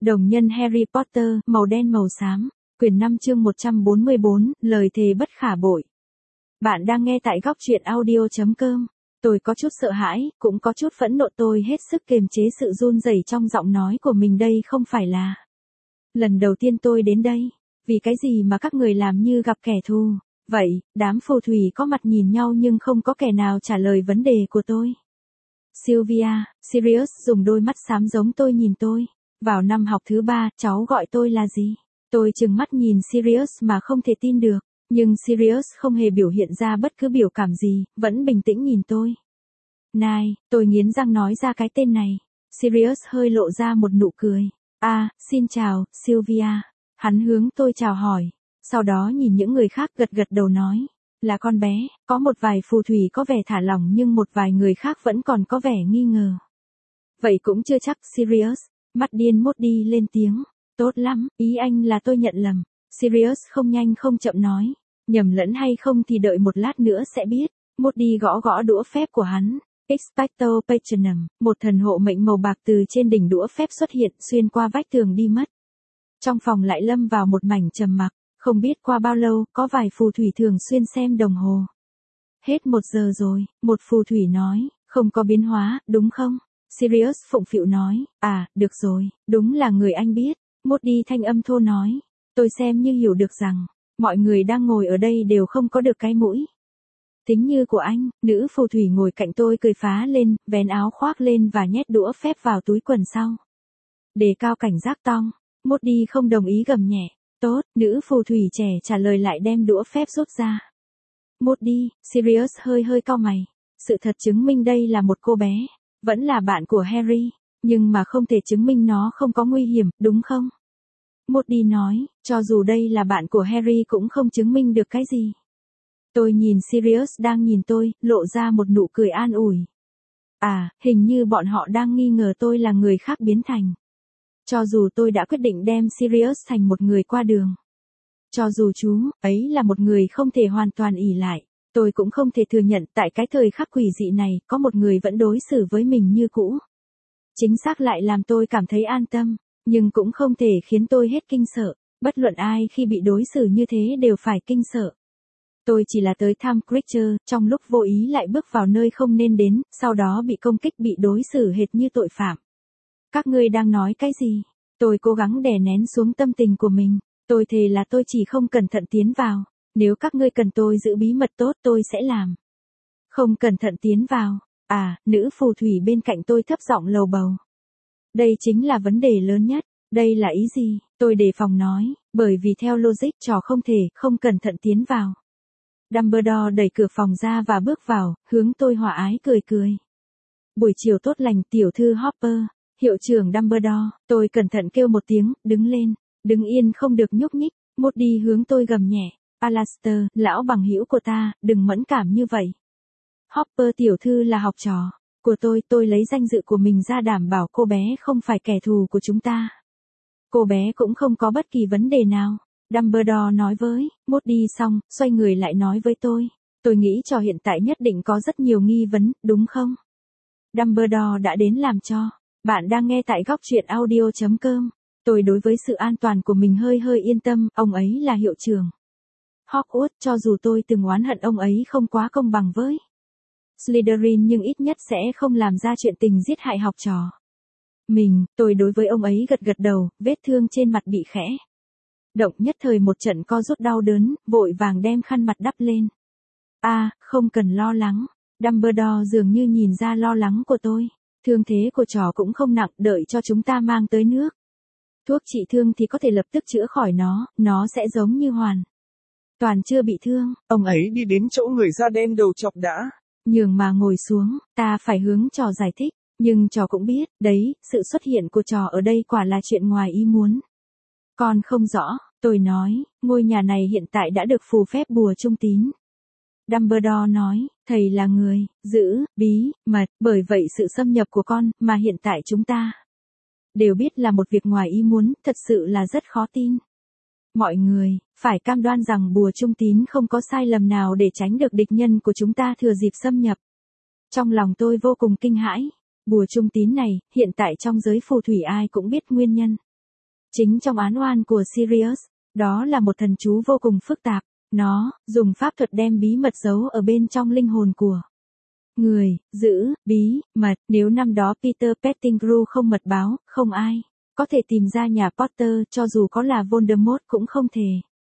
Đồng nhân Harry Potter, màu đen màu xám, quyển 5 chương 144, lời thề bất khả bội. Bạn đang nghe tại góc truyện audio.com. Tôi có chút sợ hãi, cũng có chút phẫn nộ, tôi hết sức kiềm chế sự run rẩy trong giọng nói của mình. Đây không phải là lần đầu tiên tôi đến đây. Vì cái gì mà các người làm như gặp kẻ thù? Vậy, đám phù thủy có mặt nhìn nhau nhưng không có kẻ nào trả lời vấn đề của tôi. Sylvia, Sirius dùng đôi mắt xám giống tôi nhìn tôi. Vào năm học thứ 3, cháu gọi tôi là gì? Tôi trừng mắt nhìn Sirius mà không thể tin được. Nhưng Sirius không hề biểu hiện ra bất cứ biểu cảm gì, vẫn bình tĩnh nhìn tôi. Này, tôi nghiến răng nói ra cái tên này. Sirius hơi lộ ra một nụ cười. Xin chào, Sylvia. Hắn hướng tôi chào hỏi. Sau đó nhìn những người khác gật gật đầu nói. Là con bé, có một vài phù thủy có vẻ thả lỏng nhưng một vài người khác vẫn còn có vẻ nghi ngờ. Vậy cũng chưa chắc, Sirius. Mắt điên Moody lên tiếng. Tốt lắm, ý anh là tôi nhận lầm. Sirius không nhanh không chậm nói. Nhầm lẫn hay không thì đợi một lát nữa sẽ biết. Moody gõ gõ đũa phép của hắn. Expecto Patronum, một thần hộ mệnh màu bạc từ trên đỉnh đũa phép xuất hiện xuyên qua vách tường đi mất. Trong phòng lại lâm vào một mảnh trầm mặc. Không biết qua bao lâu, có vài phù thủy thường xuyên xem đồng hồ. Hết 1 giờ rồi, một phù thủy nói, không có biến hóa, đúng không? Sirius phụng phịu nói, được rồi, đúng là người anh biết. Moody thanh âm thô nói, tôi xem như hiểu được rằng, mọi người đang ngồi ở đây đều không có được cái mũi. Tính như của anh, nữ phù thủy ngồi cạnh tôi cười phá lên, vén áo khoác lên và nhét đũa phép vào túi quần sau. Đề cao cảnh giác tong, Moody không đồng ý gầm nhẹ. Tốt, nữ phù thủy trẻ trả lời lại đem đũa phép rút ra. Moody, Sirius hơi cau mày. Sự thật chứng minh đây là một cô bé. Vẫn là bạn của Harry. Nhưng mà không thể chứng minh nó không có nguy hiểm, đúng không? Moody nói, cho dù đây là bạn của Harry cũng không chứng minh được cái gì. Tôi nhìn Sirius đang nhìn tôi, lộ ra một nụ cười an ủi. Hình như bọn họ đang nghi ngờ tôi là người khác biến thành. Cho dù tôi đã quyết định đem Sirius thành một người qua đường. Cho dù chú ấy là một người không thể hoàn toàn ỷ lại, tôi cũng không thể thừa nhận tại cái thời khắc quỷ dị này có một người vẫn đối xử với mình như cũ. Chính xác lại làm tôi cảm thấy an tâm, nhưng cũng không thể khiến tôi hết kinh sợ. Bất luận ai khi bị đối xử như thế đều phải kinh sợ. Tôi chỉ là tới thăm Creature, trong lúc vô ý lại bước vào nơi không nên đến, sau đó bị công kích, bị đối xử hệt như tội phạm. Các ngươi đang nói cái gì? Tôi cố gắng đè nén xuống tâm tình của mình. Tôi thề là tôi chỉ không cẩn thận tiến vào. Nếu các ngươi cần tôi giữ bí mật tốt tôi sẽ làm. Không cẩn thận tiến vào. Nữ phù thủy bên cạnh tôi thấp giọng lầu bầu. Đây chính là vấn đề lớn nhất. Đây là ý gì? Tôi đề phòng nói. Bởi vì theo logic trò không thể không cẩn thận tiến vào. Dumbledore đẩy cửa phòng ra và bước vào, hướng tôi hòa ái cười cười. Buổi chiều tốt lành tiểu thư Hopper. Hiệu trưởng Dumbledore, tôi cẩn thận kêu một tiếng, đứng lên, đứng yên không được nhúc nhích. Moody hướng tôi gầm nhẹ, Alastor, lão bằng hữu của ta, đừng mẫn cảm như vậy. Hopper tiểu thư là học trò của tôi lấy danh dự của mình ra đảm bảo cô bé không phải kẻ thù của chúng ta. Cô bé cũng không có bất kỳ vấn đề nào, Dumbledore nói với Moody xong, xoay người lại nói với tôi nghĩ trò hiện tại nhất định có rất nhiều nghi vấn, đúng không? Dumbledore đã đến làm cho. Bạn đang nghe tại góc truyện audio.com. Tôi đối với sự an toàn của mình hơi yên tâm, ông ấy là hiệu trưởng Hogwarts, cho dù tôi từng oán hận ông ấy không quá công bằng với Slytherin nhưng ít nhất sẽ không làm ra chuyện tình giết hại học trò mình. Tôi đối với ông ấy gật đầu, vết thương trên mặt bị khẽ động, nhất thời một trận co rút đau đớn, vội vàng đem khăn mặt đắp lên. Không cần lo lắng. Dumbledore dường như nhìn ra lo lắng của tôi. Thương thế của trò cũng không nặng, đợi cho chúng ta mang tới nước thuốc trị thương thì có thể lập tức chữa khỏi nó sẽ giống như hoàn toàn chưa bị thương. Ông ấy đi đến chỗ người da đen đầu chọc đã. Nhường mà ngồi xuống, ta phải hướng trò giải thích, nhưng trò cũng biết, đấy, sự xuất hiện của trò ở đây quả là chuyện ngoài ý muốn. Con không rõ, tôi nói, ngôi nhà này hiện tại đã được phù phép bùa trung tín. Dumbledore nói, thầy là người giữ bí mật, bởi vậy sự xâm nhập của con mà hiện tại chúng ta đều biết là một việc ngoài ý muốn, thật sự là rất khó tin. Mọi người phải cam đoan rằng bùa trung tín không có sai lầm nào để tránh được địch nhân của chúng ta thừa dịp xâm nhập. Trong lòng tôi vô cùng kinh hãi. Bùa trung tín này, hiện tại trong giới phù thủy ai cũng biết nguyên nhân. Chính trong án oan của Sirius, đó là một thần chú vô cùng phức tạp. Nó dùng pháp thuật đem bí mật giấu ở bên trong linh hồn của người, giữ, bí, mật. Nếu năm đó Peter Pettigrew không mật báo, không ai có thể tìm ra nhà Potter, cho dù có là Voldemort cũng không thể.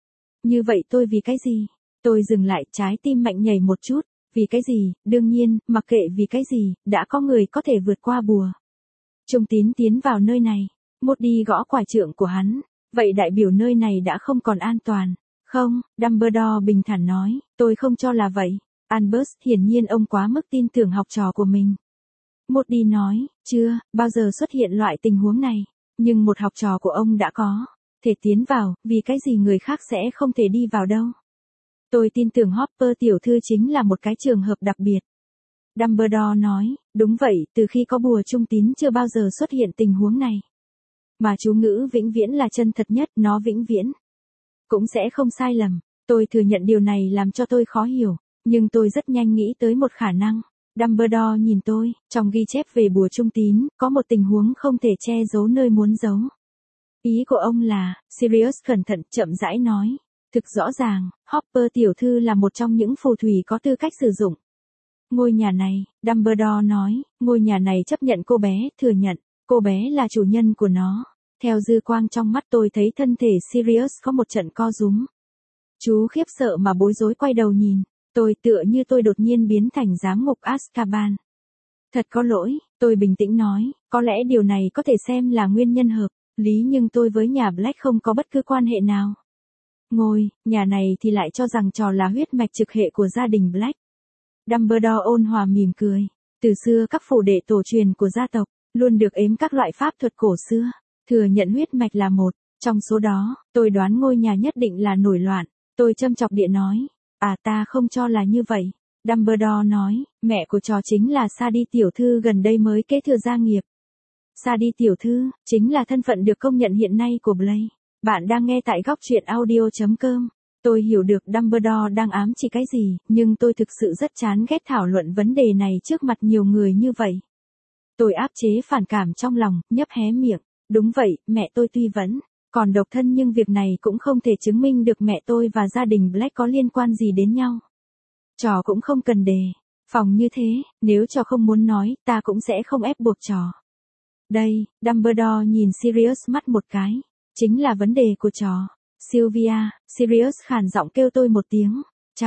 Như vậy tôi vì cái gì? Tôi dừng lại, trái tim mạnh nhảy một chút. Vì cái gì? Đương nhiên, mặc kệ vì cái gì, đã có người có thể vượt qua bùa trung tín tiến vào nơi này. Moody gõ quải trượng của hắn. Vậy đại biểu nơi này đã không còn an toàn. Không, Dumbledore bình thản nói, tôi không cho là vậy. Albus, hiển nhiên ông quá mức tin tưởng học trò của mình. Moody nói, chưa bao giờ xuất hiện loại tình huống này. Nhưng một học trò của ông đã có thể tiến vào, vì cái gì người khác sẽ không thể đi vào đâu. Tôi tin tưởng Hopper tiểu thư chính là một cái trường hợp đặc biệt. Dumbledore nói, đúng vậy, từ khi có bùa trung tín chưa bao giờ xuất hiện tình huống này. Mà chú ngữ vĩnh viễn là chân thật nhất, nó vĩnh viễn cũng sẽ không sai lầm. Tôi thừa nhận điều này làm cho tôi khó hiểu, nhưng tôi rất nhanh nghĩ tới một khả năng. Dumbledore nhìn tôi, trong ghi chép về bùa trung tín, có một tình huống không thể che giấu nơi muốn giấu. Ý của ông là, Sirius cẩn thận, chậm rãi nói. Thực rõ ràng, Hopper tiểu thư là một trong những phù thủy có tư cách sử dụng ngôi nhà này. Dumbledore nói, ngôi nhà này chấp nhận cô bé, thừa nhận, cô bé là chủ nhân của nó. Theo dư quang trong mắt tôi thấy thân thể Sirius có một trận co rúm. Chú khiếp sợ mà bối rối quay đầu nhìn, tôi tựa như tôi đột nhiên biến thành giám ngục Azkaban. Thật có lỗi, tôi bình tĩnh nói, có lẽ điều này có thể xem là nguyên nhân hợp lý, nhưng tôi với nhà Black không có bất cứ quan hệ nào. Ngôi nhà này thì lại cho rằng trò là huyết mạch trực hệ của gia đình Black. Dumbledore ôn hòa mỉm cười. Từ xưa các phủ đệ tổ truyền của gia tộc luôn được ếm các loại pháp thuật cổ xưa, thừa nhận huyết mạch là một trong số đó. Tôi đoán ngôi nhà nhất định là nổi loạn. Tôi châm chọc địa nói, ta không cho là như vậy. Dumbledore nói, mẹ của trò chính là Sadie tiểu thư gần đây mới kế thừa gia nghiệp. Sadie tiểu thư chính là thân phận được công nhận hiện nay của Blaise. Bạn đang nghe tại góc truyện audio.com. Tôi hiểu được Dumbledore đang ám chỉ cái gì, nhưng tôi thực sự rất chán ghét thảo luận vấn đề này trước mặt nhiều người như vậy. Tôi áp chế phản cảm trong lòng, nhấp hé miệng. Đúng vậy, mẹ tôi tuy vẫn còn độc thân nhưng việc này cũng không thể chứng minh được mẹ tôi và gia đình Black có liên quan gì đến nhau. Trò cũng không cần đề phòng như thế, nếu trò không muốn nói, ta cũng sẽ không ép buộc trò. Đây, Dumbledore nhìn Sirius mắt một cái. Chính là vấn đề của trò. Sylvia, Sirius khàn giọng kêu tôi một tiếng.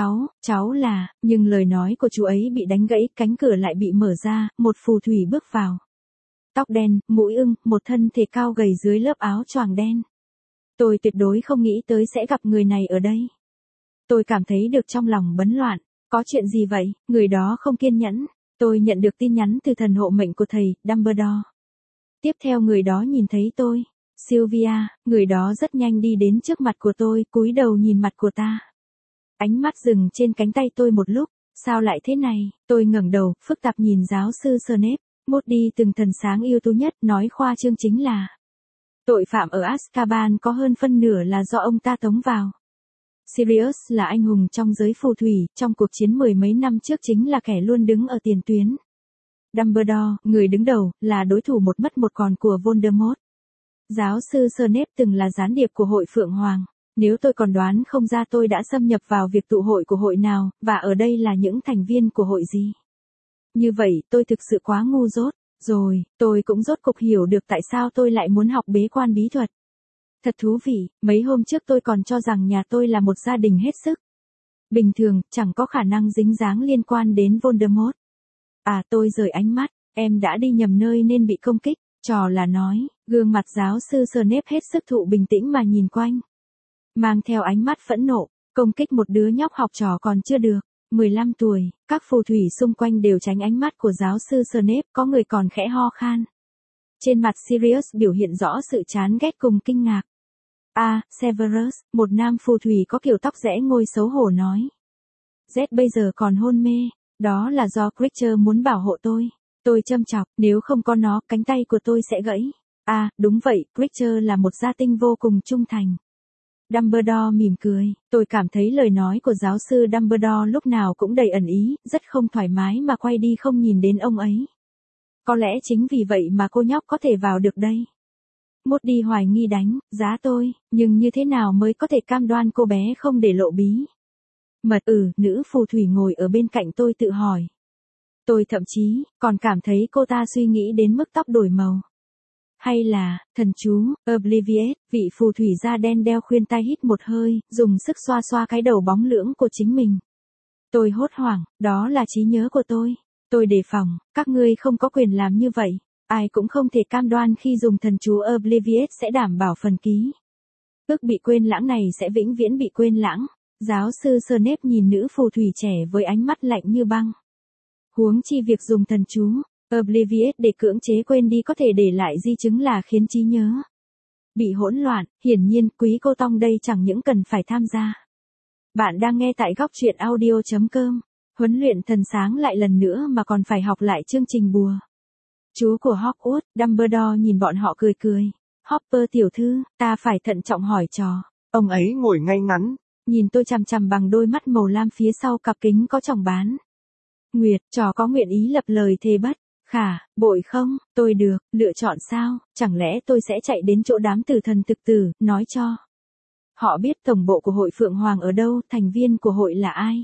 Cháu là, nhưng lời nói của chú ấy bị đánh gãy, cánh cửa lại bị mở ra, một phù thủy bước vào. Tóc đen, mũi ưng, một thân thể cao gầy dưới lớp áo choàng đen. Tôi tuyệt đối không nghĩ tới sẽ gặp người này ở đây. Tôi cảm thấy được trong lòng bấn loạn. Có chuyện gì vậy? Người đó không kiên nhẫn. Tôi nhận được tin nhắn từ thần hộ mệnh của thầy, Dumbledore. Tiếp theo người đó nhìn thấy tôi. Sylvia, người đó rất nhanh đi đến trước mặt của tôi, cúi đầu nhìn mặt của ta. Ánh mắt dừng trên cánh tay tôi một lúc. Sao lại thế này? Tôi ngẩng đầu, phức tạp nhìn giáo sư Snape. Moody từng thần sáng ưu tú nhất, nói khoa trương chính là tội phạm ở Azkaban có hơn phân nửa là do ông ta tống vào. Sirius là anh hùng trong giới phù thủy, trong cuộc chiến mười mấy năm trước chính là kẻ luôn đứng ở tiền tuyến. Dumbledore, người đứng đầu, là đối thủ một mất một còn của Voldemort. Giáo sư Snape từng là gián điệp của hội Phượng Hoàng. Nếu tôi còn đoán không ra tôi đã xâm nhập vào việc tụ hội của hội nào, và ở đây là những thành viên của hội gì. Như vậy, tôi thực sự quá ngu dốt. Rồi, tôi cũng rốt cục hiểu được tại sao tôi lại muốn học bế quan bí thuật. Thật thú vị, mấy hôm trước tôi còn cho rằng nhà tôi là một gia đình hết sức bình thường, chẳng có khả năng dính dáng liên quan đến Voldemort. Tôi rời ánh mắt, em đã đi nhầm nơi nên bị công kích. Trò là nói, gương mặt giáo sư Snape hết sức thụ bình tĩnh mà nhìn quanh. Mang theo ánh mắt phẫn nộ, công kích một đứa nhóc học trò còn chưa được 15 tuổi, các phù thủy xung quanh đều tránh ánh mắt của giáo sư Snape, có người còn khẽ ho khan. Trên mặt Sirius biểu hiện rõ sự chán ghét cùng kinh ngạc. Severus, một nam phù thủy có kiểu tóc rẽ ngôi xấu hổ nói. Z bây giờ còn hôn mê, đó là do Creature muốn bảo hộ tôi. Tôi châm chọc, nếu không có nó, cánh tay của tôi sẽ gãy. Đúng vậy, Creature là một gia tinh vô cùng trung thành. Dumbledore mỉm cười, tôi cảm thấy lời nói của giáo sư Dumbledore lúc nào cũng đầy ẩn ý, rất không thoải mái mà quay đi không nhìn đến ông ấy. Có lẽ chính vì vậy mà cô nhóc có thể vào được đây. Moody hoài nghi đánh giá tôi, nhưng như thế nào mới có thể cam đoan cô bé không để lộ bí mật? Nữ phù thủy ngồi ở bên cạnh tôi tự hỏi. Tôi thậm chí còn cảm thấy cô ta suy nghĩ đến mức tóc đổi màu. Hay là, thần chú, Oblivious, vị phù thủy da đen đeo khuyên tai hít một hơi, dùng sức xoa xoa cái đầu bóng lưỡng của chính mình. Tôi hốt hoảng, đó là trí nhớ của tôi. Tôi đề phòng, các ngươi không có quyền làm như vậy. Ai cũng không thể cam đoan khi dùng thần chú Oblivious sẽ đảm bảo phần ký ức bị quên lãng này sẽ vĩnh viễn bị quên lãng. Giáo sư Snape nhìn nữ phù thủy trẻ với ánh mắt lạnh như băng. Huống chi việc dùng thần chú Oblivious để cưỡng chế quên đi có thể để lại di chứng là khiến trí nhớ bị hỗn loạn. Hiển nhiên, quý cô Tong đây chẳng những cần phải tham gia. Bạn đang nghe tại góc truyện audio.com. Huấn luyện thần sáng lại lần nữa mà còn phải học lại chương trình bùa chú của Hogwarts. Dumbledore nhìn bọn họ cười cười. Hopper tiểu thư, ta phải thận trọng hỏi trò. Ông ấy ngồi ngay ngắn, nhìn tôi chằm chằm bằng đôi mắt màu lam phía sau cặp kính có tròng bán nguyệt. Trò có nguyện ý lập lời thề bất khả bội không? Tôi được lựa chọn sao? Chẳng lẽ tôi sẽ chạy đến chỗ đám tử thần thực tử, nói cho họ biết tổng bộ của hội Phượng Hoàng ở đâu, thành viên của hội là ai?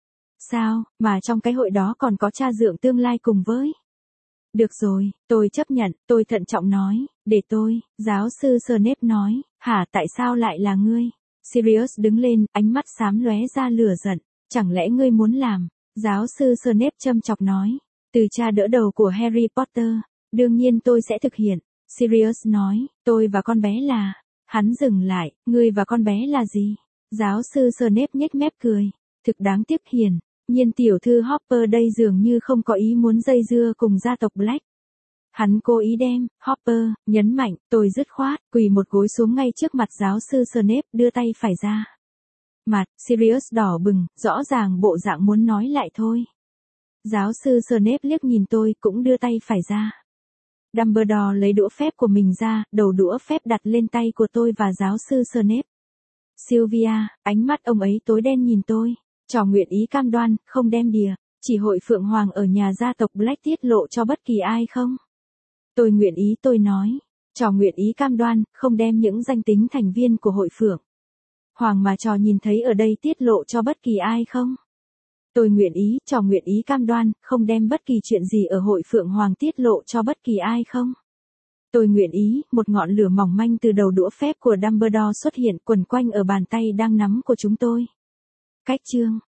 Sao, mà trong cái hội đó còn có cha dượng tương lai cùng với? Được rồi, tôi chấp nhận, tôi thận trọng nói, để tôi, giáo sư Snape nói, hả tại sao lại là ngươi? Sirius đứng lên, ánh mắt xám lóe ra lửa giận, chẳng lẽ ngươi muốn làm? Giáo sư Snape châm chọc nói, từ cha đỡ đầu của Harry Potter, đương nhiên tôi sẽ thực hiện. Sirius nói, tôi và con bé là, hắn dừng lại, ngươi và con bé là gì? Giáo sư Snape nhếch mép cười, thực đáng tiếc hiền. Nhiên tiểu thư Hopper đây dường như không có ý muốn dây dưa cùng gia tộc Black. Hắn cố ý đem, Hopper, nhấn mạnh, tôi dứt khoát, quỳ một gối xuống ngay trước mặt giáo sư Snape, đưa tay phải ra. Mặt, Sirius đỏ bừng, rõ ràng bộ dạng muốn nói lại thôi. Giáo sư Snape liếc nhìn tôi, cũng đưa tay phải ra. Dumbledore lấy đũa phép của mình ra, đầu đũa phép đặt lên tay của tôi và giáo sư Snape. Sylvia, ánh mắt ông ấy tối đen nhìn tôi. Trò nguyện ý cam đoan, không đem đìa, chỉ hội Phượng Hoàng ở nhà gia tộc Black tiết lộ cho bất kỳ ai không? Tôi nguyện ý, tôi nói. Trò nguyện ý cam đoan, không đem những danh tính thành viên của hội Phượng Hoàng mà trò nhìn thấy ở đây tiết lộ cho bất kỳ ai không? Tôi nguyện ý, trò nguyện ý cam đoan, không đem bất kỳ chuyện gì ở hội Phượng Hoàng tiết lộ cho bất kỳ ai không? Tôi nguyện ý, một ngọn lửa mỏng manh từ đầu đũa phép của Dumbledore xuất hiện quần quanh ở bàn tay đang nắm của chúng tôi. Cách chương